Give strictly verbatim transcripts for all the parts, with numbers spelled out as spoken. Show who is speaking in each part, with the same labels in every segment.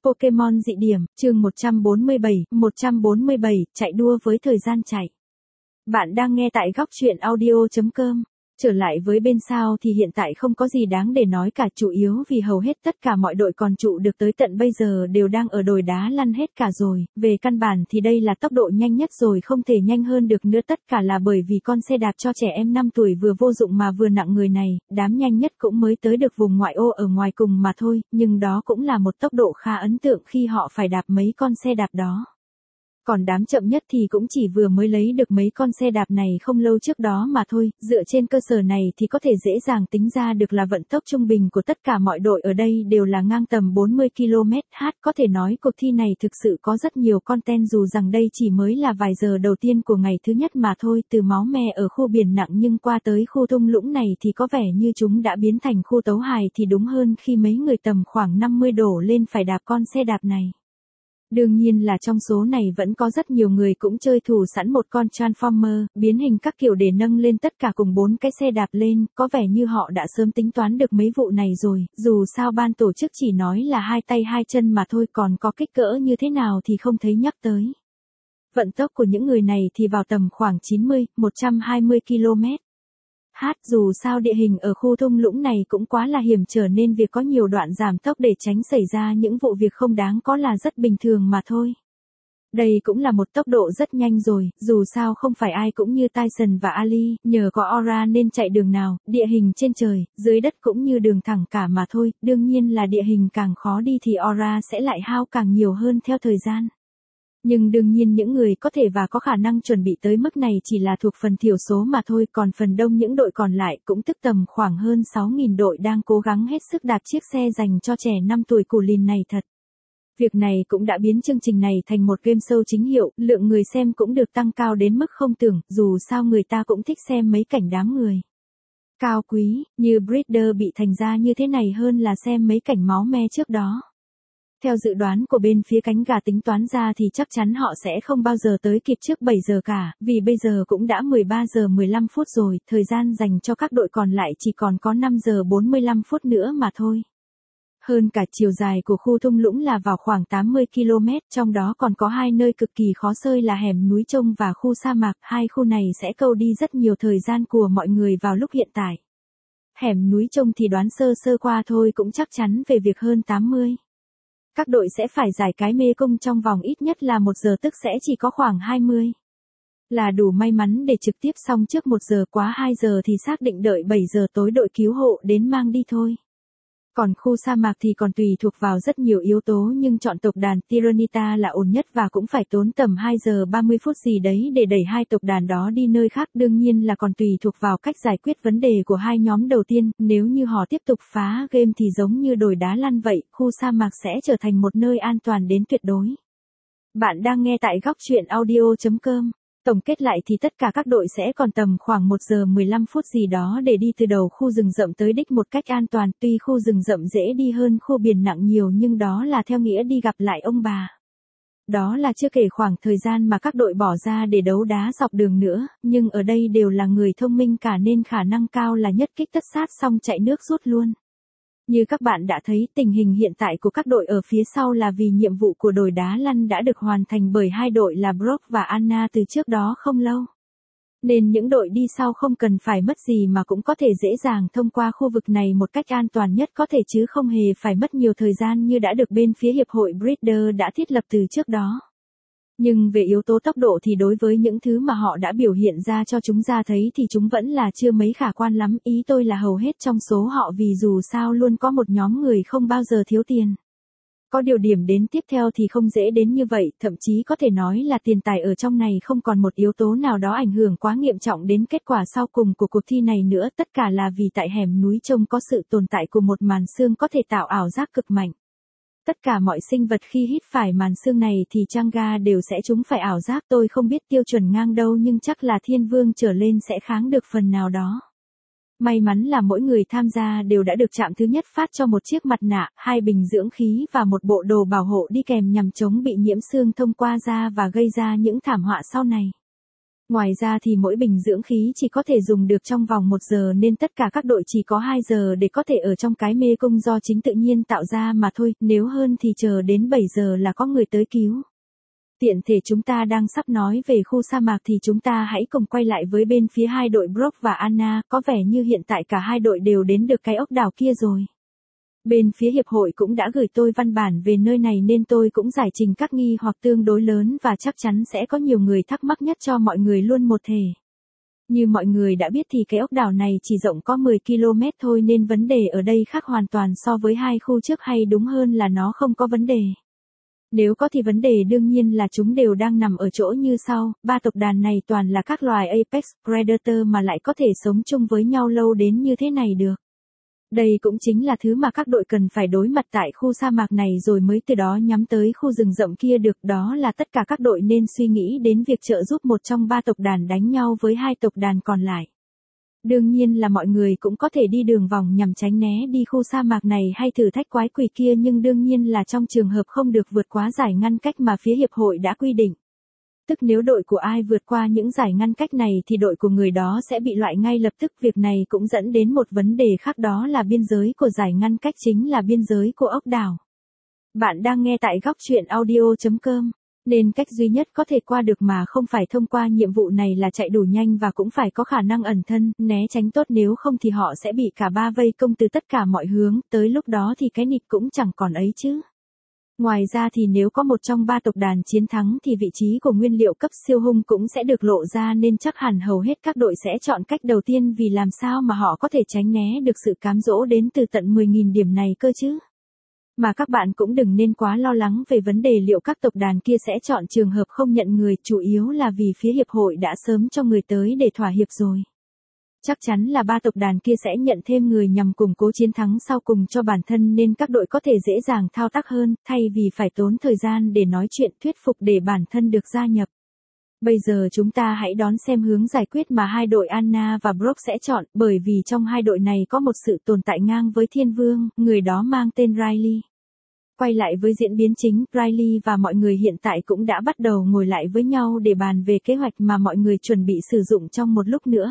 Speaker 1: Pokemon dị điểm, chương một trăm bốn mươi bảy, một trăm bốn mươi bảy, chạy đua với thời gian chạy. Bạn đang nghe tại góc truyện audio chấm com. Trở lại với bên sao thì hiện tại không có gì đáng để nói cả, chủ yếu vì hầu hết tất cả mọi đội còn trụ được tới tận bây giờ đều đang ở đồi đá lăn hết cả rồi, về căn bản thì đây là tốc độ nhanh nhất rồi, không thể nhanh hơn được nữa, tất cả là bởi vì con xe đạp cho trẻ em năm tuổi vừa vô dụng mà vừa nặng người này, đám nhanh nhất cũng mới tới được vùng ngoại ô ở ngoài cùng mà thôi, nhưng đó cũng là một tốc độ khá ấn tượng khi họ phải đạp mấy con xe đạp đó. Còn đám chậm nhất thì cũng chỉ vừa mới lấy được mấy con xe đạp này không lâu trước đó mà thôi, dựa trên cơ sở này thì có thể dễ dàng tính ra được là vận tốc trung bình của tất cả mọi đội ở đây đều là ngang tầm bốn mươi ki lô mét trên giờ, có thể nói cuộc thi này thực sự có rất nhiều content dù rằng đây chỉ mới là vài giờ đầu tiên của ngày thứ nhất mà thôi, từ máu me ở khu biển nặng nhưng qua tới khu thung lũng này thì có vẻ như chúng đã biến thành khu tấu hài thì đúng hơn khi mấy người tầm khoảng năm mươi đổ lên phải đạp con xe đạp này. Đương nhiên là trong số này vẫn có rất nhiều người cũng chơi thủ sẵn một con Transformer, biến hình các kiểu để nâng lên tất cả cùng bốn cái xe đạp lên, có vẻ như họ đã sớm tính toán được mấy vụ này rồi, dù sao ban tổ chức chỉ nói là hai tay hai chân mà thôi, còn có kích cỡ như thế nào thì không thấy nhắc tới. Vận tốc của những người này thì vào tầm khoảng chín mươi, một trăm hai mươi ki lô mét trên giờ, dù sao địa hình ở khu thung lũng này cũng quá là hiểm trở nên việc có nhiều đoạn giảm tốc để tránh xảy ra những vụ việc không đáng có là rất bình thường mà thôi. Đây cũng là một tốc độ rất nhanh rồi, dù sao không phải ai cũng như Tyson và Ali, nhờ có aura nên chạy đường nào, địa hình trên trời, dưới đất cũng như đường thẳng cả mà thôi, đương nhiên là địa hình càng khó đi thì aura sẽ lại hao càng nhiều hơn theo thời gian. Nhưng đương nhiên những người có thể và có khả năng chuẩn bị tới mức này chỉ là thuộc phần thiểu số mà thôi, còn phần đông những đội còn lại cũng tức tầm khoảng hơn sáu nghìn đội đang cố gắng hết sức đạp chiếc xe dành cho trẻ năm tuổi củ lìn này thật. Việc này cũng đã biến chương trình này thành một game show chính hiệu, lượng người xem cũng được tăng cao đến mức không tưởng, dù sao người ta cũng thích xem mấy cảnh đám người cao quý, như Breeder bị thành ra như thế này hơn là xem mấy cảnh máu me trước đó. Theo dự đoán của bên phía cánh gà tính toán ra thì chắc chắn họ sẽ không bao giờ tới kịp trước bảy giờ cả, vì bây giờ cũng đã mười ba giờ mười lăm phút rồi, thời gian dành cho các đội còn lại chỉ còn có năm giờ bốn mươi lăm phút nữa mà thôi. Hơn cả chiều dài của khu thung lũng là vào khoảng tám mươi ki lô mét, trong đó còn có hai nơi cực kỳ khó xơi là hẻm núi trông và khu sa mạc, hai khu này sẽ câu đi rất nhiều thời gian của mọi người vào lúc hiện tại. Hẻm núi trông thì đoán sơ sơ qua thôi cũng chắc chắn về việc hơn tám mươi. Các đội sẽ phải giải cái mê cung trong vòng ít nhất là một giờ, tức sẽ chỉ có khoảng hai mươi. Là đủ may mắn để trực tiếp xong trước một giờ, quá hai giờ thì xác định đợi bảy giờ tối đội cứu hộ đến mang đi thôi. Còn khu sa mạc thì còn tùy thuộc vào rất nhiều yếu tố nhưng chọn tộc đàn Tyranitar là ổn nhất và cũng phải tốn tầm hai giờ ba mươi phút gì đấy để đẩy hai tộc đàn đó đi nơi khác, đương nhiên là còn tùy thuộc vào cách giải quyết vấn đề của hai nhóm đầu tiên, nếu như họ tiếp tục phá game thì giống như đồi đá lăn vậy, khu sa mạc sẽ trở thành một nơi an toàn đến tuyệt đối. Bạn đang nghe tại góc truyện audio chấm com. Tổng kết lại thì tất cả các đội sẽ còn tầm khoảng một giờ mười lăm phút gì đó để đi từ đầu khu rừng rậm tới đích một cách an toàn, tuy khu rừng rậm dễ đi hơn khu biển nặng nhiều nhưng đó là theo nghĩa đi gặp lại ông bà. Đó là chưa kể khoảng thời gian mà các đội bỏ ra để đấu đá dọc đường nữa, nhưng ở đây đều là người thông minh cả nên khả năng cao là nhất kích tất sát xong chạy nước rút luôn. Như các bạn đã thấy, tình hình hiện tại của các đội ở phía sau là vì nhiệm vụ của đồi đá lăn đã được hoàn thành bởi hai đội là Brock và Anna từ trước đó không lâu. Nên những đội đi sau không cần phải mất gì mà cũng có thể dễ dàng thông qua khu vực này một cách an toàn nhất có thể chứ không hề phải mất nhiều thời gian như đã được bên phía Hiệp hội Breeder đã thiết lập từ trước đó. Nhưng về yếu tố tốc độ thì đối với những thứ mà họ đã biểu hiện ra cho chúng ra thấy thì chúng vẫn là chưa mấy khả quan lắm, ý tôi là hầu hết trong số họ vì dù sao luôn có một nhóm người không bao giờ thiếu tiền. Có điều điểm đến tiếp theo thì không dễ đến như vậy, thậm chí có thể nói là tiền tài ở trong này không còn một yếu tố nào đó ảnh hưởng quá nghiêm trọng đến kết quả sau cùng của cuộc thi này nữa, tất cả là vì tại hẻm núi trông có sự tồn tại của một màn sương có thể tạo ảo giác cực mạnh. Tất cả mọi sinh vật khi hít phải màn sương này thì Chang'e đều sẽ trúng phải ảo giác, tôi không biết tiêu chuẩn ngang đâu nhưng chắc là thiên vương trở lên sẽ kháng được phần nào đó. May mắn là mỗi người tham gia đều đã được trạm thứ nhất phát cho một chiếc mặt nạ, hai bình dưỡng khí và một bộ đồ bảo hộ đi kèm nhằm chống bị nhiễm sương thông qua da và gây ra những thảm họa sau này. Ngoài ra thì mỗi bình dưỡng khí chỉ có thể dùng được trong vòng một giờ nên tất cả các đội chỉ có hai giờ để có thể ở trong cái mê cung do chính tự nhiên tạo ra mà thôi, nếu hơn thì chờ đến bảy giờ là có người tới cứu. Tiện thể chúng ta đang sắp nói về khu sa mạc thì chúng ta hãy cùng quay lại với bên phía hai đội Brock và Anna, có vẻ như hiện tại cả hai đội đều đến được cái ốc đảo kia rồi. Bên phía hiệp hội cũng đã gửi tôi văn bản về nơi này nên tôi cũng giải trình các nghi hoặc tương đối lớn và chắc chắn sẽ có nhiều người thắc mắc nhất cho mọi người luôn một thể. Như mọi người đã biết thì cái ốc đảo này chỉ rộng có mười ki lô mét thôi nên vấn đề ở đây khác hoàn toàn so với hai khu trước, hay đúng hơn là nó không có vấn đề. Nếu có thì vấn đề đương nhiên là chúng đều đang nằm ở chỗ như sau, ba tộc đàn này toàn là các loài Apex Predator mà lại có thể sống chung với nhau lâu đến như thế này được. Đây cũng chính là thứ mà các đội cần phải đối mặt tại khu sa mạc này rồi mới từ đó nhắm tới khu rừng rậm kia được, đó là tất cả các đội nên suy nghĩ đến việc trợ giúp một trong ba tộc đàn đánh nhau với hai tộc đàn còn lại. Đương nhiên là mọi người cũng có thể đi đường vòng nhằm tránh né đi khu sa mạc này hay thử thách quái quỷ kia, nhưng đương nhiên là trong trường hợp không được vượt quá giải ngăn cách mà phía hiệp hội đã quy định. Tức nếu đội của ai vượt qua những giải ngăn cách này thì đội của người đó sẽ bị loại ngay lập tức. Việc này cũng dẫn đến một vấn đề khác, đó là biên giới của giải ngăn cách chính là biên giới của ốc đảo. Bạn đang nghe tại góc truyện audio chấm com. Nên cách duy nhất có thể qua được mà không phải thông qua nhiệm vụ này là chạy đủ nhanh và cũng phải có khả năng ẩn thân, né tránh tốt, nếu không thì họ sẽ bị cả ba vây công từ tất cả mọi hướng, tới lúc đó thì cái nịt cũng chẳng còn ấy chứ. Ngoài ra thì nếu có một trong ba tộc đàn chiến thắng thì vị trí của nguyên liệu cấp siêu hung cũng sẽ được lộ ra, nên chắc hẳn hầu hết các đội sẽ chọn cách đầu tiên, vì làm sao mà họ có thể tránh né được sự cám dỗ đến từ tận mười nghìn điểm này cơ chứ. Mà các bạn cũng đừng nên quá lo lắng về vấn đề liệu các tộc đàn kia sẽ chọn trường hợp không nhận người, chủ yếu là vì phía hiệp hội đã sớm cho người tới để thỏa hiệp rồi. Chắc chắn là ba tộc đàn kia sẽ nhận thêm người nhằm củng cố chiến thắng sau cùng cho bản thân, nên các đội có thể dễ dàng thao tác hơn, thay vì phải tốn thời gian để nói chuyện thuyết phục để bản thân được gia nhập. Bây giờ chúng ta hãy đón xem hướng giải quyết mà hai đội Anna và Brock sẽ chọn, bởi vì trong hai đội này có một sự tồn tại ngang với Thiên Vương, người đó mang tên Riley. Quay lại với diễn biến chính, Riley và mọi người hiện tại cũng đã bắt đầu ngồi lại với nhau để bàn về kế hoạch mà mọi người chuẩn bị sử dụng trong một lúc nữa.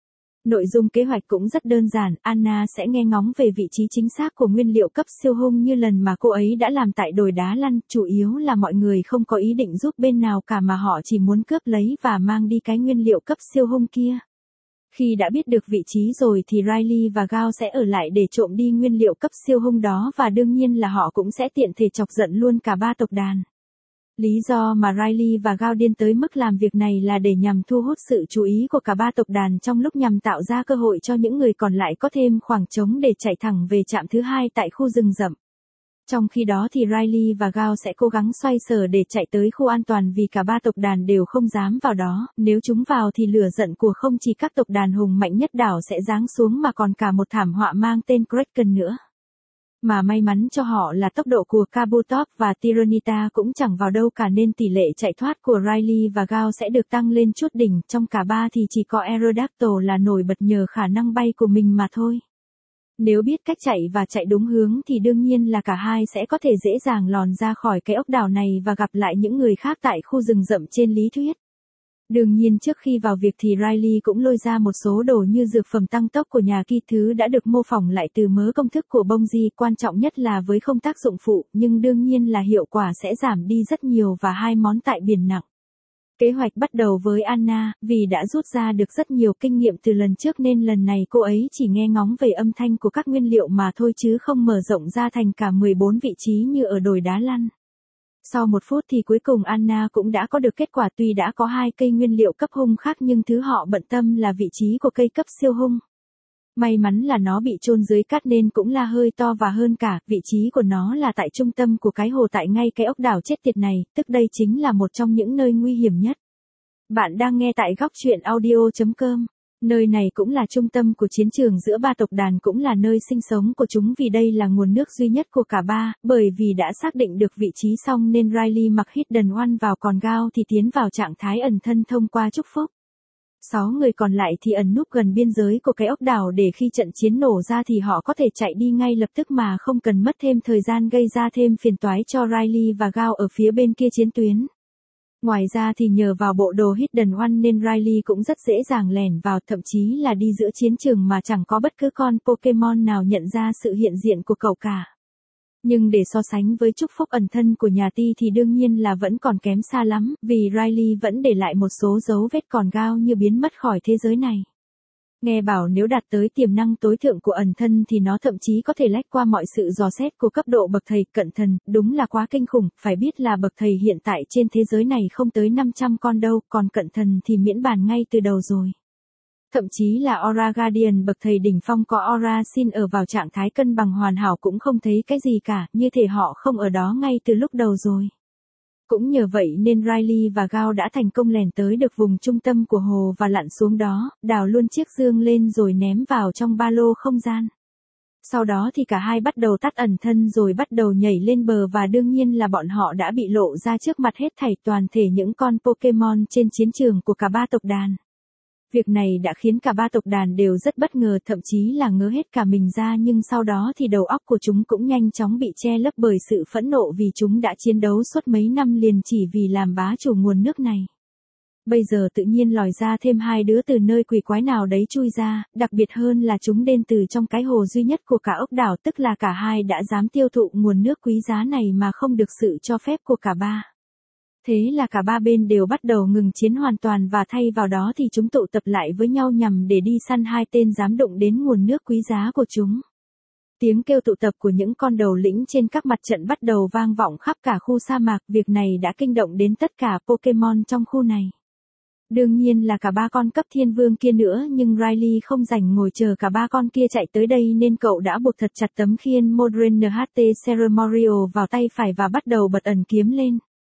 Speaker 1: Nội dung kế hoạch cũng rất đơn giản, Anna sẽ nghe ngóng về vị trí chính xác của nguyên liệu cấp siêu hung như lần mà cô ấy đã làm tại đồi đá lăn, chủ yếu là mọi người không có ý định giúp bên nào cả mà họ chỉ muốn cướp lấy và mang đi cái nguyên liệu cấp siêu hung kia. Khi đã biết được vị trí rồi thì Riley và Gao sẽ ở lại để trộm đi nguyên liệu cấp siêu hung đó, và đương nhiên là họ cũng sẽ tiện thể chọc giận luôn cả ba tộc đàn. Lý do mà Riley và Gao điên tới mức làm việc này là để nhằm thu hút sự chú ý của cả ba tộc đàn trong lúc nhằm tạo ra cơ hội cho những người còn lại có thêm khoảng trống để chạy thẳng về trạm thứ hai tại khu rừng rậm. Trong khi đó thì Riley và Gao sẽ cố gắng xoay sở để chạy tới khu an toàn, vì cả ba tộc đàn đều không dám vào đó, nếu chúng vào thì lửa giận của không chỉ các tộc đàn hùng mạnh nhất đảo sẽ giáng xuống mà còn cả một thảm họa mang tên Kraken nữa. Mà may mắn cho họ là tốc độ của Kabutops và Tyranitar cũng chẳng vào đâu cả, nên tỷ lệ chạy thoát của Riley và Gao sẽ được tăng lên chút đỉnh, trong cả ba thì chỉ có Aerodactyl là nổi bật nhờ khả năng bay của mình mà thôi. Nếu biết cách chạy và chạy đúng hướng thì đương nhiên là cả hai sẽ có thể dễ dàng lòn ra khỏi cái ốc đảo này và gặp lại những người khác tại khu rừng rậm trên lý thuyết. Đương nhiên trước khi vào việc thì Riley cũng lôi ra một số đồ như dược phẩm tăng tốc của nhà Ki, thứ đã được mô phỏng lại từ mớ công thức của Bongji, quan trọng nhất là với không tác dụng phụ, nhưng đương nhiên là hiệu quả sẽ giảm đi rất nhiều, và hai món tại biển nặng. Kế hoạch bắt đầu với Anna, vì đã rút ra được rất nhiều kinh nghiệm từ lần trước nên lần này cô ấy chỉ nghe ngóng về âm thanh của các nguyên liệu mà thôi, chứ không mở rộng ra thành cả mười bốn vị trí như ở đồi đá lăn. Sau một phút thì cuối cùng Anna cũng đã có được kết quả, tuy đã có hai cây nguyên liệu cấp hung khác nhưng thứ họ bận tâm là vị trí của cây cấp siêu hung. May mắn là nó bị chôn dưới cát nên cũng là hơi to, và hơn cả, vị trí của nó là tại trung tâm của cái hồ tại ngay cái ốc đảo chết tiệt này, tức đây chính là một trong những nơi nguy hiểm nhất. Bạn đang nghe tại góc truyện audio chấm com. Nơi này cũng là trung tâm của chiến trường giữa ba tộc đàn, cũng là nơi sinh sống của chúng, vì đây là nguồn nước duy nhất của cả ba, bởi vì đã xác định được vị trí xong nên Riley mặc Hidden One vào, còn Gao thì tiến vào trạng thái ẩn thân thông qua chúc phúc. Sáu người còn lại thì ẩn núp gần biên giới của cái ốc đảo để khi trận chiến nổ ra thì họ có thể chạy đi ngay lập tức mà không cần mất thêm thời gian gây ra thêm phiền toái cho Riley và Gao ở phía bên kia chiến tuyến. Ngoài ra thì nhờ vào bộ đồ Hidden One nên Riley cũng rất dễ dàng lẻn vào, thậm chí là đi giữa chiến trường mà chẳng có bất cứ con Pokemon nào nhận ra sự hiện diện của cậu cả. Nhưng để so sánh với chúc phúc ẩn thân của nhà Ti thì đương nhiên là vẫn còn kém xa lắm, vì Riley vẫn để lại một số dấu vết còn gao như biến mất khỏi thế giới này. Nghe bảo nếu đạt tới tiềm năng tối thượng của ẩn thân thì nó thậm chí có thể lách qua mọi sự dò xét của cấp độ bậc thầy cận thần, đúng là quá kinh khủng, phải biết là bậc thầy hiện tại trên thế giới này không tới năm trăm con đâu, còn cận thần thì miễn bàn ngay từ đầu rồi. Thậm chí là Aura Guardian bậc thầy đỉnh phong có Aura Sin ở vào trạng thái cân bằng hoàn hảo cũng không thấy cái gì cả, như thể họ không ở đó ngay từ lúc đầu rồi. Cũng nhờ vậy nên Riley và Gao đã thành công lèn tới được vùng trung tâm của hồ và lặn xuống đó, đào luôn chiếc dương lên rồi ném vào trong ba lô không gian. Sau đó thì cả hai bắt đầu tắt ẩn thân rồi bắt đầu nhảy lên bờ và đương nhiên là bọn họ đã bị lộ ra trước mặt hết thảy toàn thể những con Pokemon trên chiến trường của cả ba tộc đàn. Việc này đã khiến cả ba tộc đàn đều rất bất ngờ, thậm chí là ngớ hết cả mình ra, nhưng sau đó thì đầu óc của chúng cũng nhanh chóng bị che lấp bởi sự phẫn nộ vì chúng đã chiến đấu suốt mấy năm liền chỉ vì làm bá chủ nguồn nước này. Bây giờ tự nhiên lòi ra thêm hai đứa từ nơi quỷ quái nào đấy chui ra, đặc biệt hơn là chúng đến từ trong cái hồ duy nhất của cả ốc đảo, tức là cả hai đã dám tiêu thụ nguồn nước quý giá này mà không được sự cho phép của cả ba. Thế là cả ba bên đều bắt đầu ngừng chiến hoàn toàn và thay vào đó thì chúng tụ tập lại với nhau nhằm để đi săn hai tên dám đụng đến nguồn nước quý giá của chúng. Tiếng kêu tụ tập của những con đầu lĩnh trên các mặt trận bắt đầu vang vọng khắp cả khu sa mạc, việc này đã kinh động đến tất cả Pokemon trong khu này. Đương nhiên là cả ba con cấp thiên vương kia nữa, nhưng Riley không rảnh ngồi chờ cả ba con kia chạy tới đây nên cậu đã buộc thật chặt tấm khiên Modern en hát tê Ceremorial vào tay phải và bắt đầu bật ẩn kiếm lên.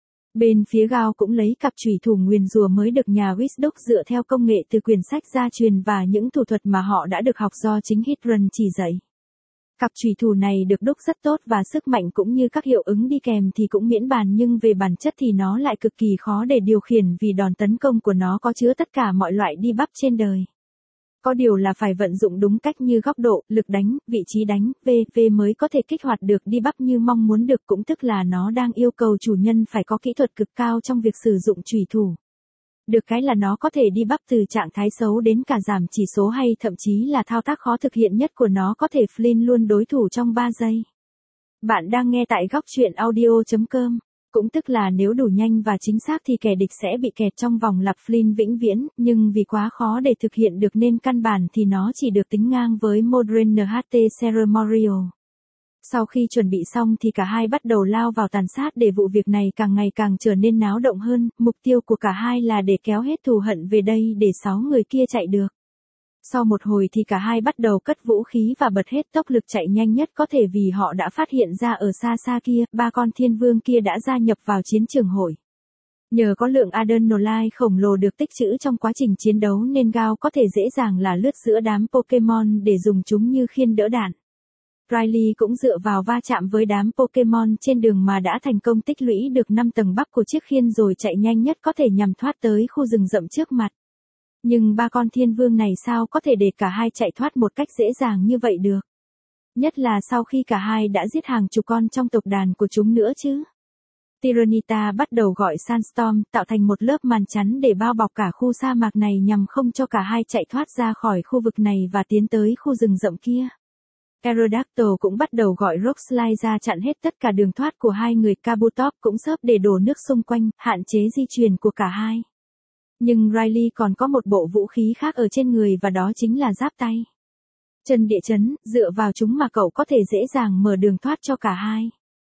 Speaker 1: Bên phía Gao cũng lấy cặp chủy thủ nguyền rùa mới được nhà Wisdom dựa theo công nghệ từ quyển sách gia truyền và những thủ thuật mà họ đã được học do chính Hidron chỉ dạy. Cặp chủy thủ này được đúc rất tốt và sức mạnh cũng như các hiệu ứng đi kèm thì cũng miễn bàn, nhưng về bản chất thì nó lại cực kỳ khó để điều khiển vì đòn tấn công của nó có chứa tất cả mọi loại debuff trên đời. Có điều là phải vận dụng đúng cách như góc độ, lực đánh, vị trí đánh, vân vân mới có thể kích hoạt được debuff như mong muốn được, cũng tức là nó đang yêu cầu chủ nhân phải có kỹ thuật cực cao trong việc sử dụng chủy thủ. Được cái là nó có thể debuff từ trạng thái xấu đến cả giảm chỉ số, hay thậm chí là thao tác khó thực hiện nhất của nó có thể flin luôn đối thủ trong ba giây. Bạn đang nghe tại góc truyện audio chấm com. Cũng tức là nếu đủ nhanh và chính xác thì kẻ địch sẽ bị kẹt trong vòng lặp flin vĩnh viễn, nhưng vì quá khó để thực hiện được nên căn bản thì nó chỉ được tính ngang với Modern en hát tê Ceremorial. Sau khi chuẩn bị xong thì cả hai bắt đầu lao vào tàn sát để vụ việc này càng ngày càng trở nên náo động hơn, mục tiêu của cả hai là để kéo hết thù hận về đây để sáu người kia chạy được. Sau một hồi thì cả hai bắt đầu cất vũ khí và bật hết tốc lực chạy nhanh nhất có thể vì họ đã phát hiện ra ở xa xa kia, ba con thiên vương kia đã gia nhập vào chiến trường hội. Nhờ có lượng adrenaline khổng lồ được tích trữ trong quá trình chiến đấu nên Gao có thể dễ dàng là lướt giữa đám Pokemon để dùng chúng như khiên đỡ đạn. Riley cũng dựa vào va chạm với đám Pokemon trên đường mà đã thành công tích lũy được năm tầng bắp của chiếc khiên rồi chạy nhanh nhất có thể nhằm thoát tới khu rừng rậm trước mặt. Nhưng ba con thiên vương này sao có thể để cả hai chạy thoát một cách dễ dàng như vậy được? Nhất là sau khi cả hai đã giết hàng chục con trong tộc đàn của chúng nữa chứ. Tyranitar bắt đầu gọi Sandstorm tạo thành một lớp màn chắn để bao bọc cả khu sa mạc này nhằm không cho cả hai chạy thoát ra khỏi khu vực này và tiến tới khu rừng rậm kia. Aerodactyl cũng bắt đầu gọi Rockslide ra chặn hết tất cả đường thoát của hai người. Kabutops cũng xớp để đổ nước xung quanh, hạn chế di chuyển của cả hai. Nhưng Riley còn có một bộ vũ khí khác ở trên người và đó chính là giáp tay. Chân địa chấn, dựa vào chúng mà cậu có thể dễ dàng mở đường thoát cho cả hai.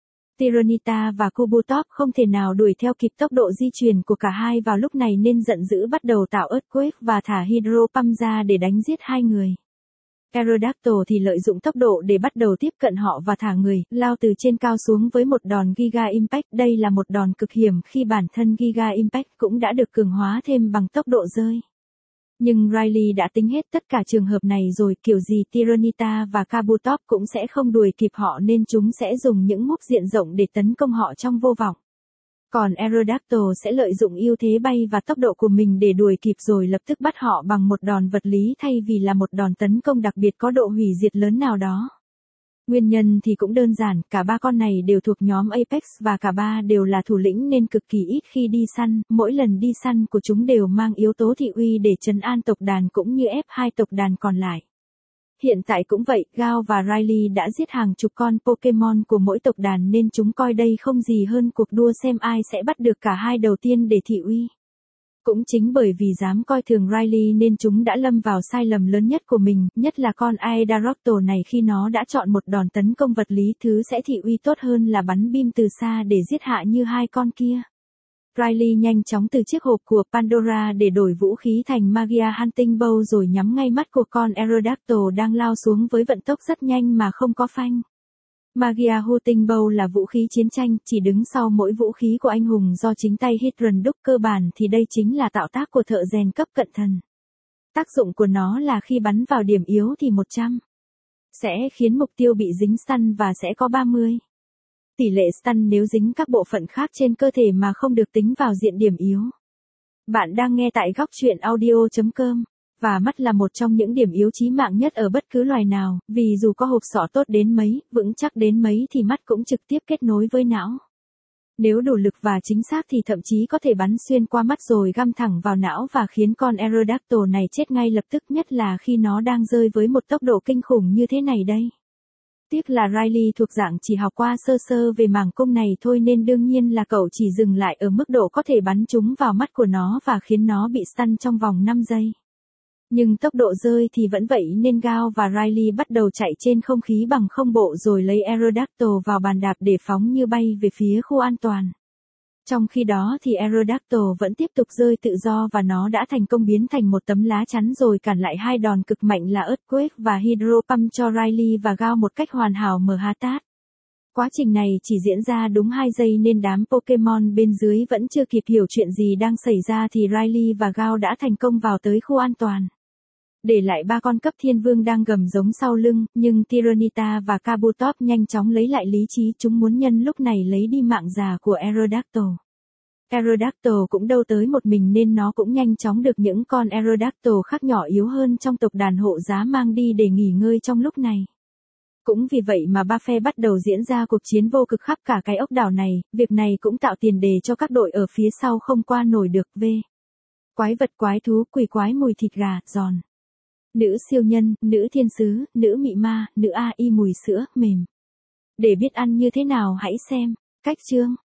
Speaker 1: Tyranitar và Kabutops không thể nào đuổi theo kịp tốc độ di chuyển của cả hai vào lúc này nên giận dữ bắt đầu tạo Earthquake và thả Hydro Pump ra để đánh giết hai người. Aerodactyl thì lợi dụng tốc độ để bắt đầu tiếp cận họ và thả người, lao từ trên cao xuống với một đòn Giga Impact. Đây là một đòn cực hiểm khi bản thân Giga Impact cũng đã được cường hóa thêm bằng tốc độ rơi. Nhưng Riley đã tính hết tất cả trường hợp này rồi, kiểu gì Tyranitar và Kabutops cũng sẽ không đuổi kịp họ nên chúng sẽ dùng những move diện rộng để tấn công họ trong vô vọng. Còn Aerodactyl sẽ lợi dụng ưu thế bay và tốc độ của mình để đuổi kịp rồi lập tức bắt họ bằng một đòn vật lý thay vì là một đòn tấn công đặc biệt có độ hủy diệt lớn nào đó. Nguyên nhân thì cũng đơn giản, cả ba con này đều thuộc nhóm Apex và cả ba đều là thủ lĩnh nên cực kỳ ít khi đi săn, mỗi lần đi săn của chúng đều mang yếu tố thị uy để trấn an tộc đàn cũng như ép hai tộc đàn còn lại. Hiện tại cũng vậy, Gao và Riley đã giết hàng chục con Pokemon của mỗi tộc đàn nên chúng coi đây không gì hơn cuộc đua xem ai sẽ bắt được cả hai đầu tiên để thị uy. Cũng chính bởi vì dám coi thường Riley nên chúng đã lâm vào sai lầm lớn nhất của mình, nhất là con Aerodactyl này khi nó đã chọn một đòn tấn công vật lý thứ sẽ thị uy tốt hơn là bắn beam từ xa để giết hạ như hai con kia. Riley nhanh chóng từ chiếc hộp của Pandora để đổi vũ khí thành Magia Hunting Bow rồi nhắm ngay mắt của con Aerodactyl đang lao xuống với vận tốc rất nhanh mà không có phanh. Magia Hunting Bow là vũ khí chiến tranh, chỉ đứng sau mỗi vũ khí của anh hùng do chính tay Hydran đúc cơ bản thì đây chính là tạo tác của thợ rèn cấp cận thần. Tác dụng của nó là khi bắn vào điểm yếu thì một trăm sẽ khiến mục tiêu bị dính stun và sẽ có ba mươi tỷ lệ stun nếu dính các bộ phận khác trên cơ thể mà không được tính vào diện điểm yếu. Bạn đang nghe tại góc truyện audio chấm com. Và mắt là một trong những điểm yếu chí mạng nhất ở bất cứ loài nào, vì dù có hộp sọ tốt đến mấy, vững chắc đến mấy thì mắt cũng trực tiếp kết nối với não. Nếu đủ lực và chính xác thì thậm chí có thể bắn xuyên qua mắt rồi găm thẳng vào não và khiến con Aerodactyl này chết ngay lập tức, nhất là khi nó đang rơi với một tốc độ kinh khủng như thế này đây. Tiếc là Riley thuộc dạng chỉ học qua sơ sơ về mảng cung này thôi nên đương nhiên là cậu chỉ dừng lại ở mức độ có thể bắn trúng vào mắt của nó và khiến nó bị stun trong vòng năm giây. Nhưng tốc độ rơi thì vẫn vậy nên Gao và Riley bắt đầu chạy trên không khí bằng không bộ rồi lấy Aerodactyl vào bàn đạp để phóng như bay về phía khu an toàn. Trong khi đó thì Aerodactyl vẫn tiếp tục rơi tự do và nó đã thành công biến thành một tấm lá chắn rồi cản lại hai đòn cực mạnh là Earthquake và Hydro Pump cho Riley và Gao một cách hoàn hảo mở tát. Quá trình này chỉ diễn ra đúng hai giây nên đám Pokemon bên dưới vẫn chưa kịp hiểu chuyện gì đang xảy ra thì Riley và Gao đã thành công vào tới khu an toàn. Để lại ba con cấp thiên vương đang gầm giống sau lưng, nhưng Tyranitar và Kabutops nhanh chóng lấy lại lý trí, chúng muốn nhân lúc này lấy đi mạng già của Aerodactyl. Aerodactyl cũng đâu tới một mình nên nó cũng nhanh chóng được những con Aerodactyl khác nhỏ yếu hơn trong tộc đàn hộ giá mang đi để nghỉ ngơi trong lúc này. Cũng vì vậy mà ba phe bắt đầu diễn ra cuộc chiến vô cực khắp cả cái ốc đảo này, việc này cũng tạo tiền đề cho các đội ở phía sau không qua nổi được. V. Quái vật quái thú quỷ quái mùi thịt gà, giòn. Nữ siêu nhân, nữ thiên sứ, nữ mị ma, nữ a i mùi sữa, mềm. Để biết ăn như thế nào hãy xem cách chương.